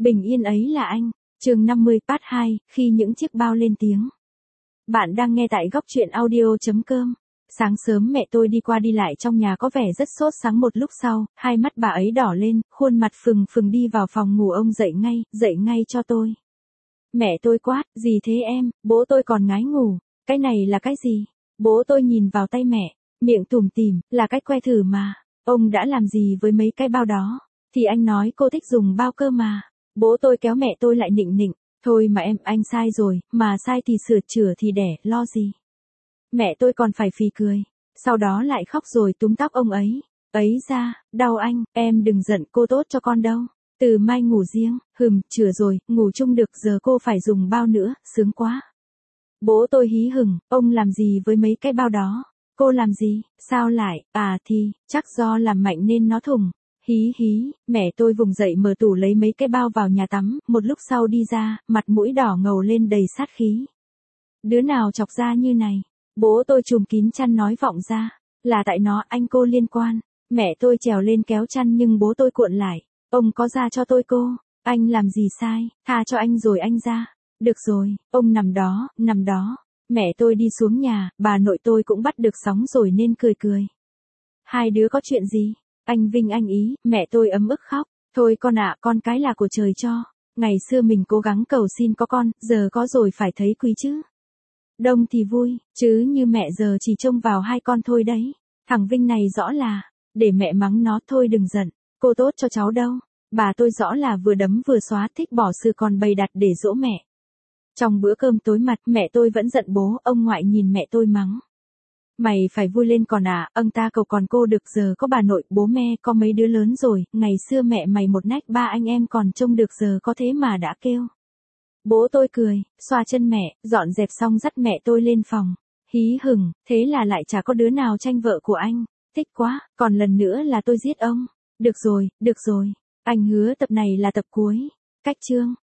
Bình yên ấy là anh. Chương 50 Part 2, khi những chiếc bao lên tiếng. Bạn đang nghe tại góc truyện audio.com. Sáng sớm mẹ tôi đi qua đi lại trong nhà có vẻ rất sốt sắng, một lúc sau, hai mắt bà ấy đỏ lên, khuôn mặt phừng phừng đi vào phòng ngủ. Ông dậy ngay cho tôi. Mẹ tôi quát, gì thế em? Bố tôi còn ngái ngủ. Cái này là cái gì? Bố tôi nhìn vào tay mẹ, miệng tủm tỉm, là cái que thử mà. Ông đã làm gì với mấy cái bao đó? Thì anh nói cô thích dùng bao cơ mà. Bố tôi kéo mẹ tôi lại nịnh nịnh, thôi mà em, anh sai rồi, mà sai thì sửa chữa thì đẻ, lo gì. Mẹ tôi còn phải phì cười, sau đó lại khóc rồi túm tóc ông ấy. Ấy ra, đau anh, em đừng giận, cô tốt cho con đâu. Từ mai ngủ riêng, chữa rồi, ngủ chung được, giờ cô phải dùng bao nữa, sướng quá. Bố tôi hí hửng, ông làm gì với mấy cái bao đó? Cô làm gì, sao lại, thì, chắc do làm mạnh nên nó thủng. Hí hí, mẹ tôi vùng dậy mở tủ lấy mấy cái bao vào nhà tắm, một lúc sau đi ra, mặt mũi đỏ ngầu lên đầy sát khí. Đứa nào chọc ra như này? Bố tôi trùm kín chăn nói vọng ra, là tại nó, anh cô liên quan. Mẹ tôi trèo lên kéo chăn nhưng bố tôi cuộn lại, ông có ra cho tôi cô, anh làm gì sai, tha cho anh rồi anh ra. Được rồi, ông nằm đó. Mẹ tôi đi xuống nhà, bà nội tôi cũng bắt được sóng rồi nên cười cười. Hai đứa có chuyện gì? Anh Vinh anh ý, mẹ tôi ấm ức khóc. Thôi con ạ, con cái là của trời cho. Ngày xưa mình cố gắng cầu xin có con, giờ có rồi phải thấy quý chứ. Đông thì vui, chứ như mẹ giờ chỉ trông vào hai con thôi đấy. Thằng Vinh này rõ là, để mẹ mắng nó, thôi đừng giận, cô tốt cho cháu đâu. Bà tôi rõ là vừa đấm vừa xóa, thích bỏ sự còn bày đặt để dỗ mẹ. Trong bữa cơm tối mặt, mẹ tôi vẫn giận bố, ông ngoại nhìn mẹ tôi mắng. Mày phải vui lên còn ông ta cầu còn cô được, giờ có bà nội, bố mẹ, có mấy đứa lớn rồi, ngày xưa mẹ mày một nách ba anh em còn trông được, giờ có thế mà đã kêu. Bố tôi cười, xoa chân mẹ, dọn dẹp xong dắt mẹ tôi lên phòng. Hí hửng, thế là lại chả có đứa nào tranh vợ của anh, thích quá, còn lần nữa là tôi giết ông. Được rồi, anh hứa tập này là tập cuối. Cách chương.